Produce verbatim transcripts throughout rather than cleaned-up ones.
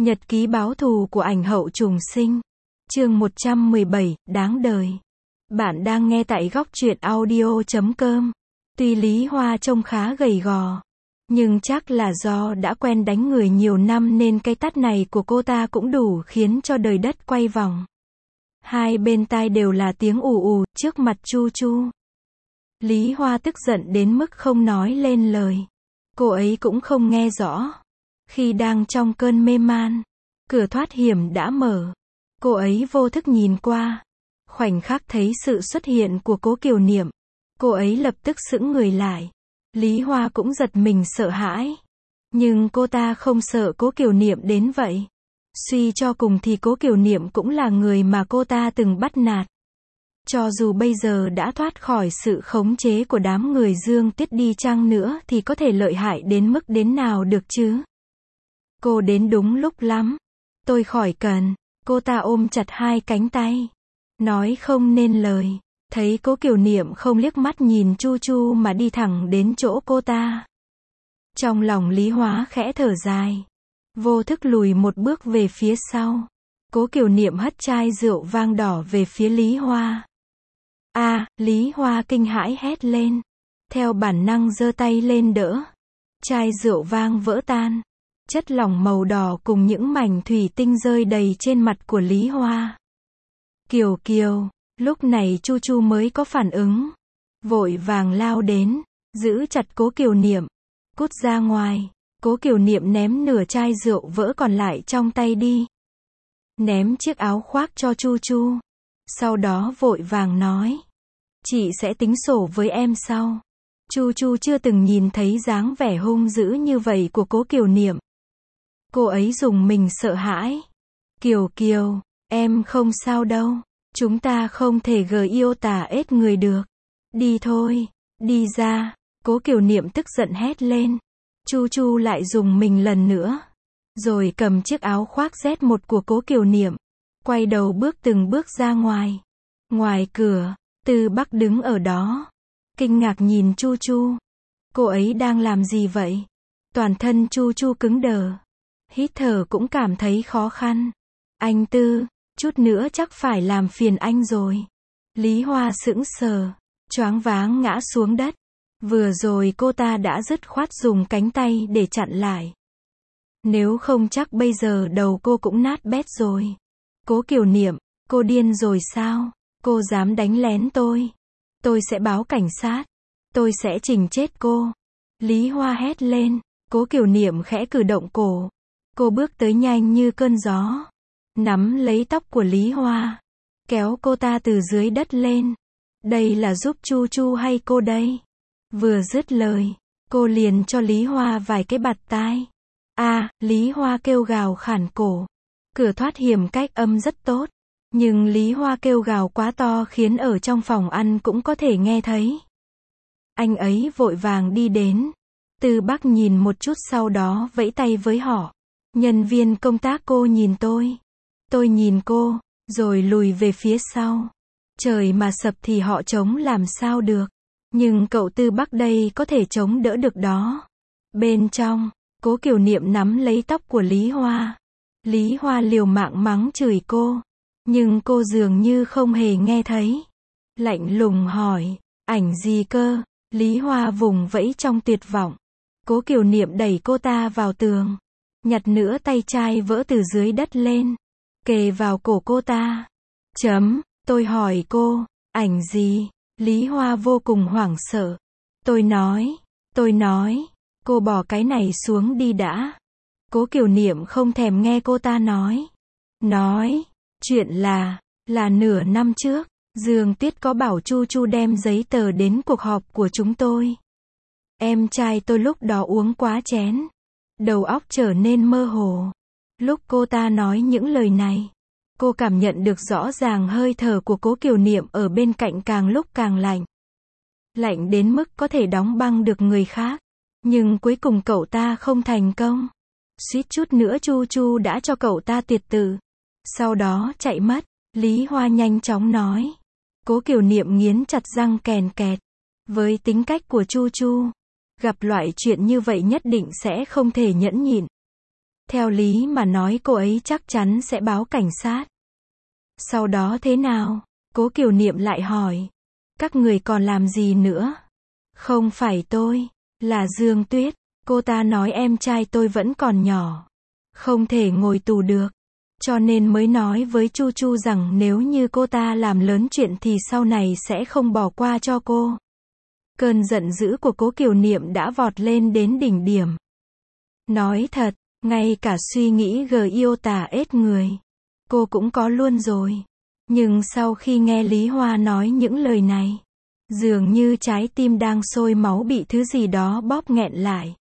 Nhật ký báo thù của ảnh hậu trùng sinh. Chương một trăm mười bảy, đáng đời. Bạn đang nghe tại góc truyện audio chấm com. Tuy Lý Hoa trông khá gầy gò, nhưng chắc là do đã quen đánh người nhiều năm nên cái tát này của cô ta cũng đủ khiến cho đời đất quay vòng. Hai bên tai đều là tiếng ù ù, trước mặt Chu Chu. Lý Hoa tức giận đến mức không nói lên lời. Cô ấy cũng không nghe rõ. Khi đang trong cơn mê man, cửa thoát hiểm đã mở. Cô ấy vô thức nhìn qua. Khoảnh khắc thấy sự xuất hiện của Cố Kiều Niệm, cô ấy lập tức sững người lại. Lý Hoa cũng giật mình sợ hãi. Nhưng cô ta không sợ Cố Kiều Niệm đến vậy. Suy cho cùng thì Cố Kiều Niệm cũng là người mà cô ta từng bắt nạt. Cho dù bây giờ đã thoát khỏi sự khống chế của đám người Dương Tiết đi chăng nữa thì có thể lợi hại đến mức đến nào được chứ? Cô đến đúng lúc lắm. Tôi khỏi cần. Cô ta ôm chặt hai cánh tay. Nói không nên lời. Thấy Cố Kiều Niệm không liếc mắt nhìn Chu Chu mà đi thẳng đến chỗ cô ta. Trong lòng Lý Hóa khẽ thở dài. Vô thức lùi một bước về phía sau. Cố Kiều Niệm hất chai rượu vang đỏ về phía Lý Hoa. A, à, Lý Hoa kinh hãi hét lên. Theo bản năng giơ tay lên đỡ. Chai rượu vang vỡ tan. Chất lỏng màu đỏ cùng những mảnh thủy tinh rơi đầy trên mặt của Lý Hoa. Kiều Kiều, lúc này Chu Chu mới có phản ứng. Vội vàng lao đến, giữ chặt Cố Kiều Niệm. Cút ra ngoài. Cố Kiều Niệm ném nửa chai rượu vỡ còn lại trong tay đi. Ném chiếc áo khoác cho Chu Chu. Sau đó vội vàng nói. Chị sẽ tính sổ với em sau. Chu Chu chưa từng nhìn thấy dáng vẻ hung dữ như vậy của Cố Kiều Niệm. Cô ấy dùng mình sợ hãi. Kiều Kiều, em không sao đâu. Chúng ta không thể gờ yêu tà ết người được. Đi thôi, đi ra. Cố Kiều Niệm tức giận hét lên. Chu Chu lại dùng mình lần nữa. Rồi cầm chiếc áo khoác Z một của Cố Kiều Niệm. Quay đầu bước từng bước ra ngoài. Ngoài cửa, Tư Bắc đứng ở đó. Kinh ngạc nhìn Chu Chu. Cô ấy đang làm gì vậy? Toàn thân Chu Chu cứng đờ. Hít thở cũng cảm thấy khó khăn. Anh Tư, chút nữa chắc phải làm phiền anh rồi. Lý Hoa sững sờ, choáng váng ngã xuống đất. Vừa rồi cô ta đã dứt khoát dùng cánh tay để chặn lại. Nếu không chắc bây giờ đầu cô cũng nát bét rồi. Cố Kiều Niệm, cô điên rồi sao? Cô dám đánh lén tôi. Tôi sẽ báo cảnh sát. Tôi sẽ chỉnh chết cô. Lý Hoa hét lên. Cố Kiều Niệm khẽ cử động cổ. Cô bước tới nhanh như cơn gió. Nắm lấy tóc của Lý Hoa. Kéo cô ta từ dưới đất lên. Đây là giúp Chu Chu hay cô đây? Vừa dứt lời, cô liền cho Lý Hoa vài cái bạt tai. A, à, Lý Hoa kêu gào khản cổ. Cửa thoát hiểm cách âm rất tốt. Nhưng Lý Hoa kêu gào quá to khiến ở trong phòng ăn cũng có thể nghe thấy. Anh ấy vội vàng đi đến. Tư Bắc nhìn một chút sau đó vẫy tay với họ. Nhân viên công tác cô nhìn tôi. Tôi nhìn cô, rồi lùi về phía sau. Trời mà sập thì họ chống làm sao được. Nhưng cậu Tư Bắc đây có thể chống đỡ được đó. Bên trong, Cố Kiều Niệm nắm lấy tóc của Lý Hoa. Lý Hoa liều mạng mắng chửi cô. Nhưng cô dường như không hề nghe thấy. Lạnh lùng hỏi, ảnh gì cơ? Lý Hoa vùng vẫy trong tuyệt vọng. Cố Kiều Niệm đẩy cô ta vào tường. Nhặt nửa tay chai vỡ từ dưới đất lên. Kề vào cổ cô ta. Chấm, tôi hỏi cô, ảnh gì? Lý Hoa vô cùng hoảng sợ. Tôi nói, tôi nói, cô bỏ cái này xuống đi đã. Cố Kiều Niệm không thèm nghe cô ta nói. Nói, chuyện là, là nửa năm trước, Dương Tiết có bảo Chu Chu đem giấy tờ đến cuộc họp của chúng tôi. Em trai tôi lúc đó uống quá chén. Đầu óc trở nên mơ hồ. Lúc cô ta nói những lời này, cô cảm nhận được rõ ràng hơi thở của Cố Kiều Niệm ở bên cạnh càng lúc càng lạnh. Lạnh đến mức có thể đóng băng được người khác. Nhưng cuối cùng cậu ta không thành công. Suýt chút nữa Chu Chu đã cho cậu ta tuyệt tử. Sau đó chạy mất. Lý Hoa nhanh chóng nói. Cố Kiều Niệm nghiến chặt răng kèn kẹt. Với tính cách của Chu Chu, gặp loại chuyện như vậy nhất định sẽ không thể nhẫn nhịn. Theo lý mà nói cô ấy chắc chắn sẽ báo cảnh sát. Sau đó thế nào? Cố Kiều Niệm lại hỏi. Các người còn làm gì nữa? Không phải tôi, là Dương Tuyết. Cô ta nói em trai tôi vẫn còn nhỏ, không thể ngồi tù được. Cho nên mới nói với Chu Chu rằng nếu như cô ta làm lớn chuyện thì sau này sẽ không bỏ qua cho cô. Cơn giận dữ của Cố Kiều Niệm đã vọt lên đến đỉnh điểm. Nói thật, ngay cả suy nghĩ gờ yêu tà ết người, cô cũng có luôn rồi. Nhưng sau khi nghe Lý Hoa nói những lời này, dường như trái tim đang sôi máu bị thứ gì đó bóp nghẹn lại.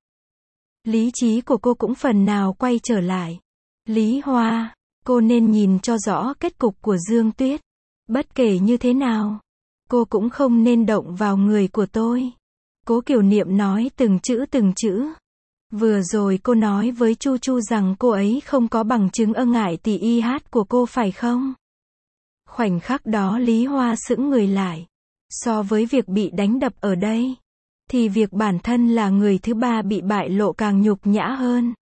Lý trí của cô cũng phần nào quay trở lại. Lý Hoa, cô nên nhìn cho rõ kết cục của Dương Tuyết. Bất kể như thế nào, cô cũng không nên động vào người của tôi. Cố Kiều Niệm nói từng chữ từng chữ. Vừa rồi cô nói với Chu Chu rằng cô ấy không có bằng chứng ơ ngại tỷ y hát của cô phải không? Khoảnh khắc đó Lý Hoa sững người lại. So với việc bị đánh đập ở đây, thì việc bản thân là người thứ ba bị bại lộ càng nhục nhã hơn.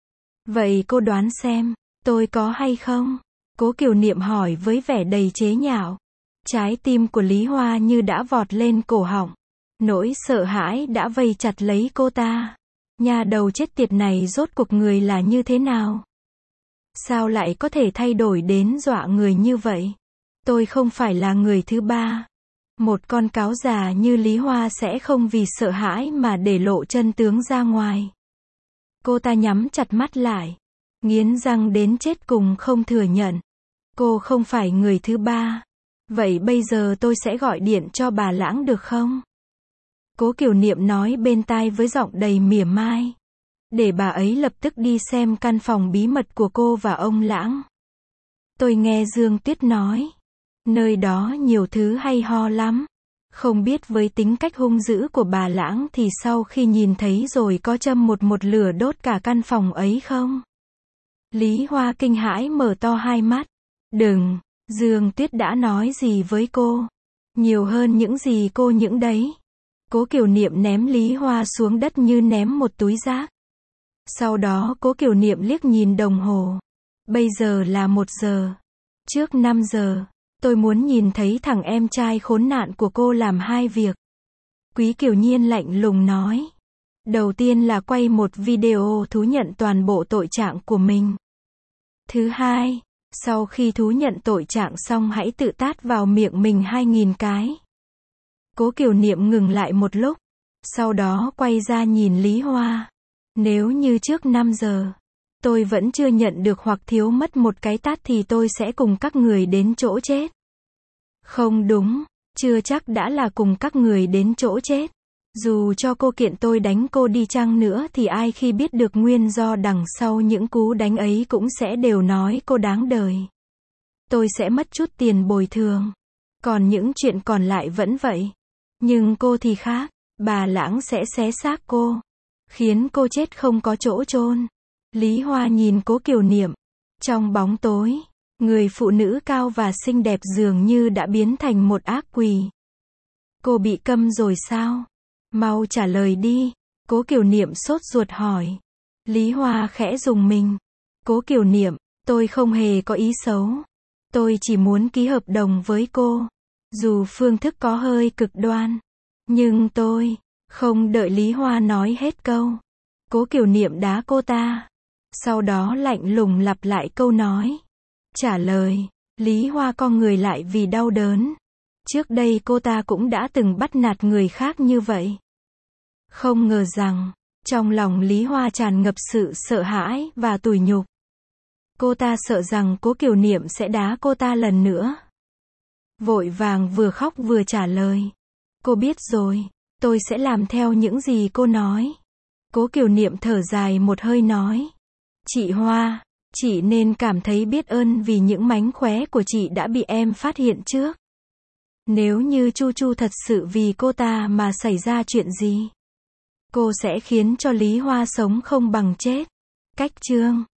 Vậy cô đoán xem, tôi có hay không? Cố Kiều Niệm hỏi với vẻ đầy chế nhạo. Trái tim của Lý Hoa như đã vọt lên cổ họng. Nỗi sợ hãi đã vây chặt lấy cô ta. Nhà đầu chết tiệt này rốt cuộc người là như thế nào? Sao lại có thể thay đổi đến dọa người như vậy? Tôi không phải là người thứ ba. Một con cáo già như Lý Hoa sẽ không vì sợ hãi mà để lộ chân tướng ra ngoài. Cô ta nhắm chặt mắt lại, nghiến răng đến chết cùng không thừa nhận. Cô không phải người thứ ba. Vậy bây giờ tôi sẽ gọi điện cho bà Lãng được không? Cố Kiều Niệm nói bên tai với giọng đầy mỉa mai. Để bà ấy lập tức đi xem căn phòng bí mật của cô và ông Lãng. Tôi nghe Dương Tuyết nói, nơi đó nhiều thứ hay ho lắm. Không biết với tính cách hung dữ của bà Lãng thì sau khi nhìn thấy rồi có châm một một lửa đốt cả căn phòng ấy không? Lý Hoa kinh hãi mở to hai mắt. Đừng, Dương Tuyết đã nói gì với cô? Nhiều hơn những gì cô những đấy. Cố Kiều Niệm ném Lý Hoa xuống đất như ném một túi rác. Sau đó Cố Kiều Niệm liếc nhìn đồng hồ. Bây giờ là một giờ. Trước năm giờ, tôi muốn nhìn thấy thằng em trai khốn nạn của cô làm hai việc. Quý Kiều Nhiên lạnh lùng nói. Đầu tiên là quay một video thú nhận toàn bộ tội trạng của mình. Thứ hai, sau khi thú nhận tội trạng xong hãy tự tát vào miệng mình hai nghìn cái. Cố Kiều Niệm ngừng lại một lúc. Sau đó quay ra nhìn Lý Hoa. Nếu như trước năm giờ, tôi vẫn chưa nhận được hoặc thiếu mất một cái tát thì tôi sẽ cùng các người đến chỗ chết. Không đúng, chưa chắc đã là cùng các người đến chỗ chết. Dù cho cô kiện tôi đánh cô đi chăng nữa thì ai khi biết được nguyên do đằng sau những cú đánh ấy cũng sẽ đều nói cô đáng đời. Tôi sẽ mất chút tiền bồi thường. Còn những chuyện còn lại vẫn vậy. Nhưng cô thì khác, bà Lãng sẽ xé xác cô, khiến cô chết không có chỗ chôn. Lý Hoa nhìn Cố Kiều Niệm. Trong bóng tối, người phụ nữ cao và xinh đẹp dường như đã biến thành một ác quỷ. Cô bị câm rồi sao? Mau trả lời đi. Cố Kiều Niệm sốt ruột hỏi. Lý Hoa khẽ rùng mình. Cố Kiều Niệm, tôi không hề có ý xấu. Tôi chỉ muốn ký hợp đồng với cô. Dù phương thức có hơi cực đoan. Nhưng tôi, không đợi Lý Hoa nói hết câu. Cố Kiều Niệm đá cô ta. Sau đó lạnh lùng lặp lại câu nói. Trả lời. Lý Hoa co người lại vì đau đớn. Trước đây cô ta cũng đã từng bắt nạt người khác như vậy. Không ngờ rằng, trong lòng Lý Hoa tràn ngập sự sợ hãi và tủi nhục. Cô ta sợ rằng Cố Kiều Niệm sẽ đá cô ta lần nữa. Vội vàng vừa khóc vừa trả lời. Cô biết rồi, tôi sẽ làm theo những gì cô nói. Cố Kiều Niệm thở dài một hơi nói. Chị Hoa, chị nên cảm thấy biết ơn vì những mánh khóe của chị đã bị em phát hiện trước. Nếu như Chu Chu thật sự vì cô ta mà xảy ra chuyện gì, cô sẽ khiến cho Lý Hoa sống không bằng chết. Cách chương